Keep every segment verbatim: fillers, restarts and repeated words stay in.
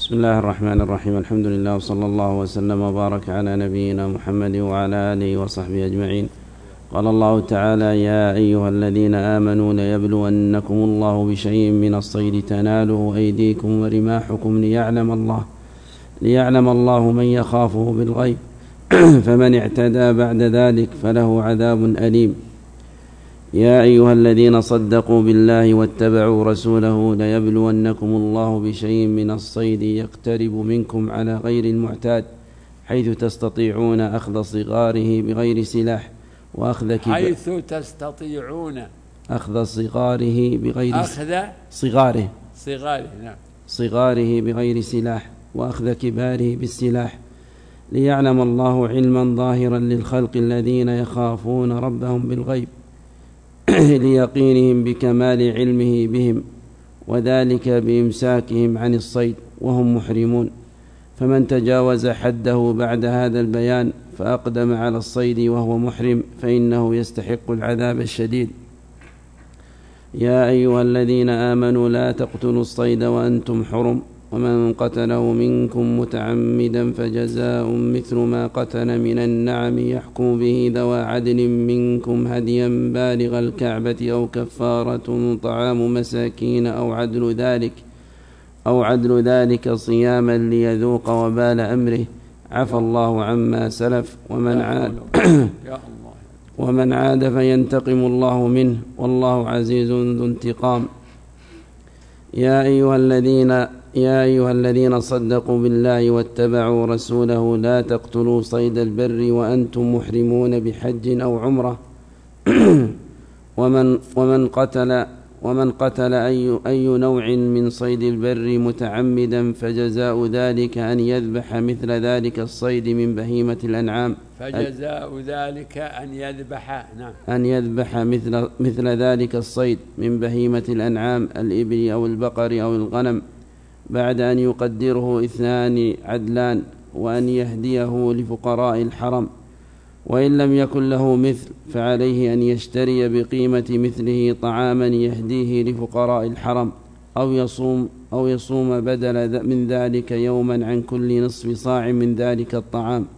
بسم الله الرحمن الرحيم. الحمد لله وصلى الله وسلم وبارك على نبينا محمد وعلى آله وصحبه أجمعين. قال الله تعالى: يا أيها الذين آمنوا ليبلونكم الله بشيء من الصيد تناله أيديكم ورماحكم ليعلم الله ليعلم الله من يخافه بالغيب فمن اعتدى بعد ذلك فله عذاب أليم. يا أيها الذين صدقوا بالله واتبعوا رسوله ليبلونكم الله بشيء من الصيد يقترب منكم على غير المعتاد حيث تستطيعون أخذ صغاره بغير سلاح وأخذ حيث تستطيعون أخذ صغاره بغير أخذ صغاره صغاره نعم صغاره بغير سلاح وأخذ كباره بالسلاح ليعلم الله علما ظاهرا للخلق الذين يخافون ربهم بالغيب ليقينهم بكمال علمه بهم، وذلك بإمساكهم عن الصيد وهم محرمون. فمن تجاوز حده بعد هذا البيان فأقدم على الصيد وهو محرم فإنه يستحق العذاب الشديد. يا أيها الذين آمنوا لا تقتلوا الصيد وأنتم حرم، ومن قتله منكم متعمدا فجزاء مثل ما قتل من النعم يحكم به ذوى عدل منكم هديا بالغ الكعبة أو كفارة طعام مساكين أو عدل ذلك أو عدل ذلك صياما ليذوق وبال أمره. عفى الله عما سلف ومن عاد ومن عاد فينتقم الله منه والله عزيز ذو انتقام. يا أيها الذين يا أيها الذين صدقوا بالله واتبعوا رسوله لا تقتلوا صيد البر وأنتم محرمون بحج أو عمرة ومن ومن قتل ومن قتل أي أي نوع من صيد البر متعمدا فجزاء ذلك أن يذبح مثل ذلك الصيد من بهيمة الأنعام فجزاء ذلك أن يذبح نعم أن يذبح مثل مثل ذلك الصيد من بهيمة الأنعام الإبل أو البقر أو الغنم بعد أن يقدره اثنان عدلان، وأن يهديه لفقراء الحرم، وإن لم يكن له مثل فعليه أن يشتري بقيمة مثله طعاما يهديه لفقراء الحرم، أو يصوم أو يصوم بدل من ذلك يوما عن كل نصف صاع من ذلك الطعام.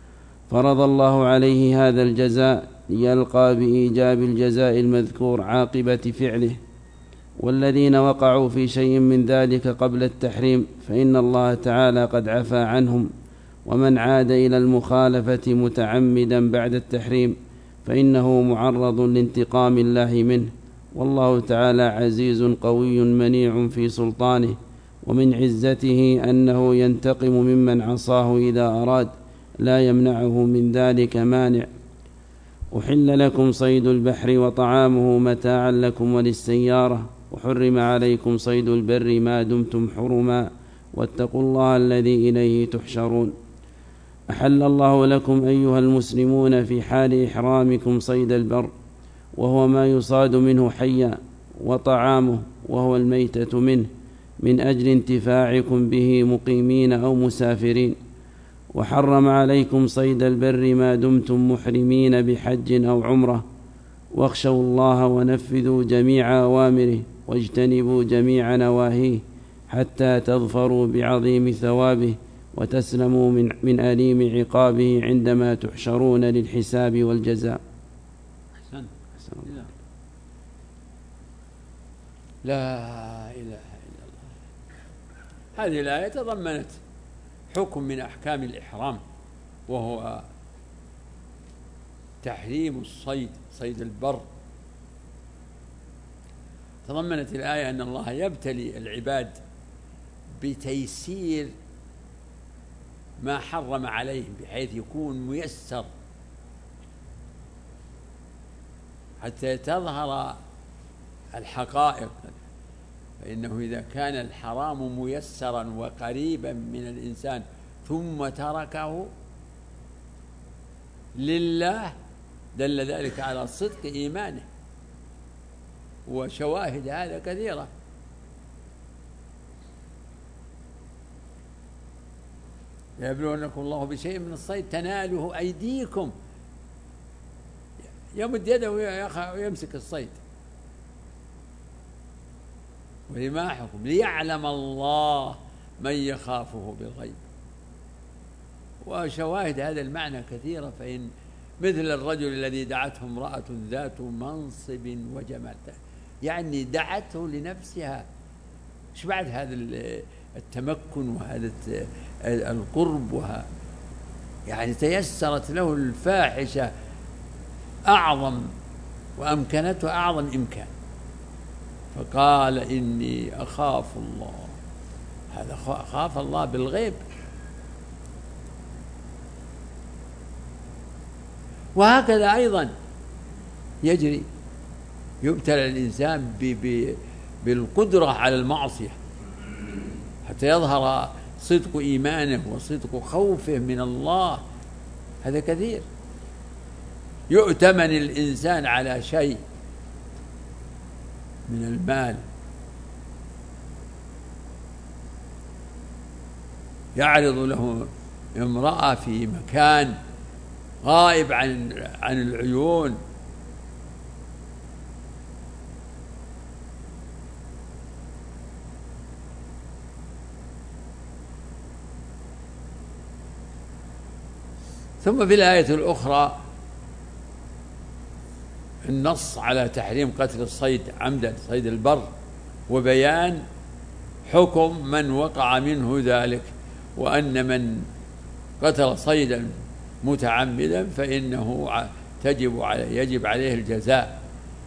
فرض الله عليه هذا الجزاء ليلقى بإيجاب الجزاء المذكور عاقبة فعله. والذين وقعوا في شيء من ذلك قبل التحريم فإن الله تعالى قد عفى عنهم، ومن عاد إلى المخالفة متعمدا بعد التحريم فإنه معرض لانتقام الله منه، والله تعالى عزيز قوي منيع في سلطانه، ومن عزته أنه ينتقم ممن عصاه إذا أراد، لا يمنعه من ذلك مانع. أحل لكم صيد البحر وطعامه متاعا لكم وللسيارة، وحرم عليكم صيد البر ما دمتم حرما، واتقوا الله الذي إليه تحشرون. أحل الله لكم أيها المسلمون في حال إحرامكم صيد البر، وهو ما يصاد منه حيا، وطعامه وهو الميتة منه، من أجل انتفاعكم به مقيمين أو مسافرين. وحرم عليكم صيد البر ما دمتم محرمين بحج أو عمرة، واخشوا الله ونفذوا جميع أوامره واجتنبوا جميع نواهيه حتى تظفروا بعظيم ثوابه وتسلموا من, من أليم عقابه عندما تحشرون للحساب والجزاء. أحسن. أحسن. لا إله إلا الله. هذه الآية تضمنت حكم من أحكام الإحرام، وهو تحريم الصيد صيد البر. تضمنت الآية أن الله يبتلي العباد بتيسير ما حرم عليهم بحيث يكون ميسر حتى تظهر الحقائق. فإنه إذا كان الحرام ميسرا وقريبا من الإنسان ثم تركه لله دل ذلك على صدق إيمانه، وشواهد هذا كثيرة. يبلونكم الله بشيء من الصيد تناله أيديكم، يمد يده ويمسك الصيد، ورماحكم ليعلم الله من يخافه بالغيب. وشواهد هذا المعنى كثيرة، فإن مثل الرجل الذي دعته امرأة ذات منصب وجمال، يعني دعته لنفسها، ايش بعد هذا التمكن وهذا القرب وها يعني تيسرت له الفاحشة أعظم وأمكنته أعظم إمكان، فقال إني أخاف الله. هذا خاف الله بالغيب. وهكذا أيضا يجري، يبتلى الإنسان بالقدرة على المعصية حتى يظهر صدق إيمانه وصدق خوفه من الله. هذا كثير. يؤتمن الإنسان على شيء من المال، يعرض له امرأة في مكان غائب عن عن العيون، ثم في الآية الأخرى النص على تحريم قتل الصيد عمدا، صيد البر، وبيان حكم من وقع منه ذلك، وأن من قتل صيدا متعمدا فإنه تجب عليه يجب عليه الجزاء،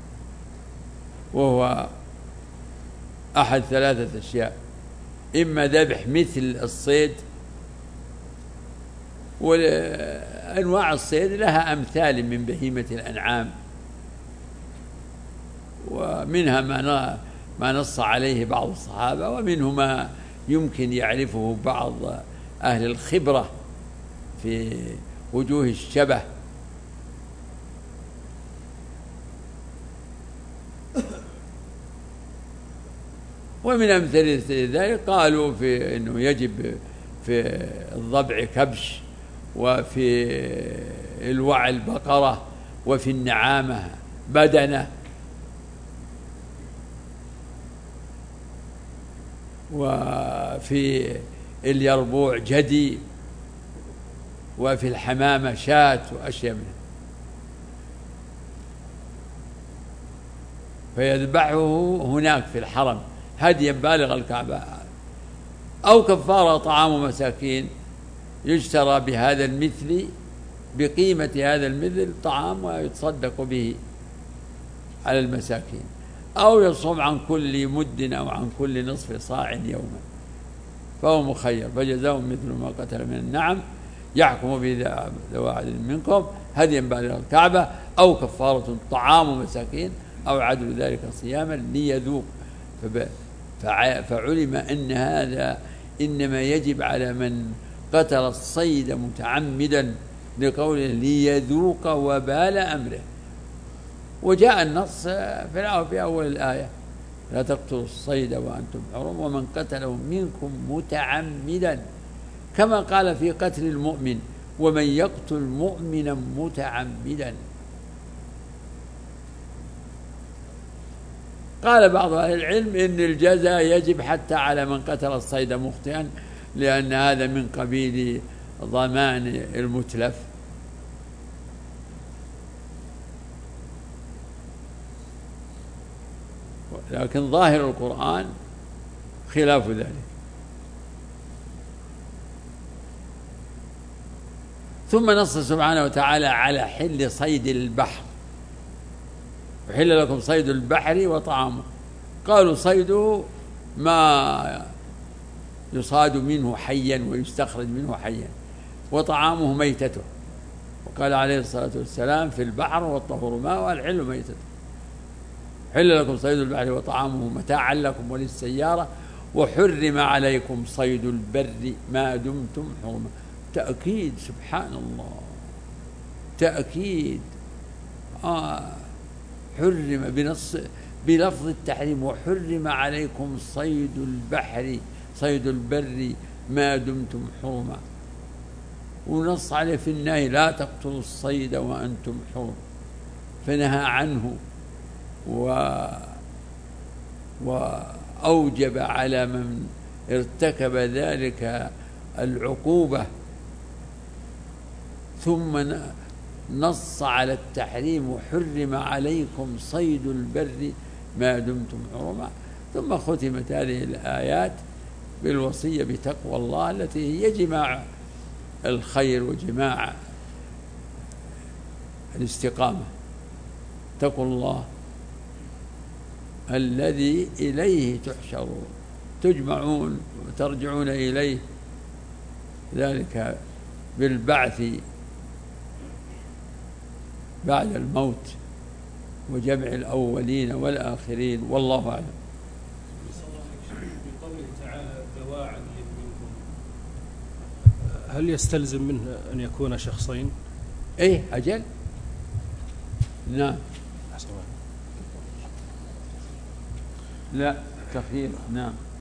وهو أحد ثلاثة أشياء: إما ذبح مثل الصيد، وأنواع الصيد لها أمثال من بهيمة الأنعام، ومنها ما ما نص عليه بعض الصحابة، ومنه ما يمكن يعرفه بعض أهل الخبرة في وجوه الشبه. ومن أمثلة ذلك قالوا في أنه يجب في الضبع كبش، وفي الوعل بقرة، وفي النعامة بدنة، وفي اليربوع جدي، وفي الحمامة شاة، وأشياء منها. فيذبحه هناك في الحرم هديا بالغ الكعبة، أو كفارة طعام مساكين، يشترى بهذا المثل بقيمة هذا المثل طعام ويتصدق به على المساكين، أو يصوم عن كل مد أو عن كل نصف صاع يوما، فهو مخير. فجزاء مثل ما قتل من النعم يحكم به ذو عدل منكم هديا بالغ الكعبة، أو كفارة طعام مساكين، أو عدل ذلك صياما ليذوق. فعلم أن هذا إنما يجب على من قتل الصيد متعمدا لقوله ليذوق وبال أمره. وجاء النص في في أول الآية: لا تقتلوا الصيد وأنتم حرم ومن قتله منكم متعمدا، كما قال في قتل المؤمن: ومن يقتل مؤمنا متعمدا. قال بعض أهل العلم إن الجزاء يجب حتى على من قتل الصيد مخطئا، لأن هذا من قبيل ضمان المتلف. لكن ظاهر القرآن خلاف ذلك. ثم نص سبحانه وتعالى على حل صيد البحر: وحل لكم صيد البحر وطعامه. قالوا صيده ما يصاد منه حيا ويستخرج منه حيا، وطعامه ميتته. وقال عليه الصلاة والسلام: في البحر والطهور ماء والحل ميتته. حل لكم صيد البحر وطعامه متاعا لكم وللسيارة، وحرم عليكم صيد البر ما دمتم حرما. تأكيد، سبحان الله، تأكيد. آه حرم بنص بلفظ التحريم: وحرم عليكم صيد البحر صيد البر ما دمتم حرما. ونص عليه في النهي: لا تقتلوا الصيد وأنتم حرم، فنهى عنه و وأوجب على من ارتكب ذلك العقوبة ثم نص على التحريم وحرم عليكم صيد البر ما دمتم حرما، ثم ختمت هذه الآيات بالوصية بتقوى الله التي هي جماع الخير وجماع الاستقامة. اتقوا الله الذي إليه تحشرون، تجمعون وترجعون إليه، ذلك بالبعث بعد الموت وجمع الأولين والآخرين، والله أعلم. بقوله تعالى دواعا منكم، هل يستلزم منه أن يكون شخصين؟ إيه أجل، نعم. لا تخيير، نعم.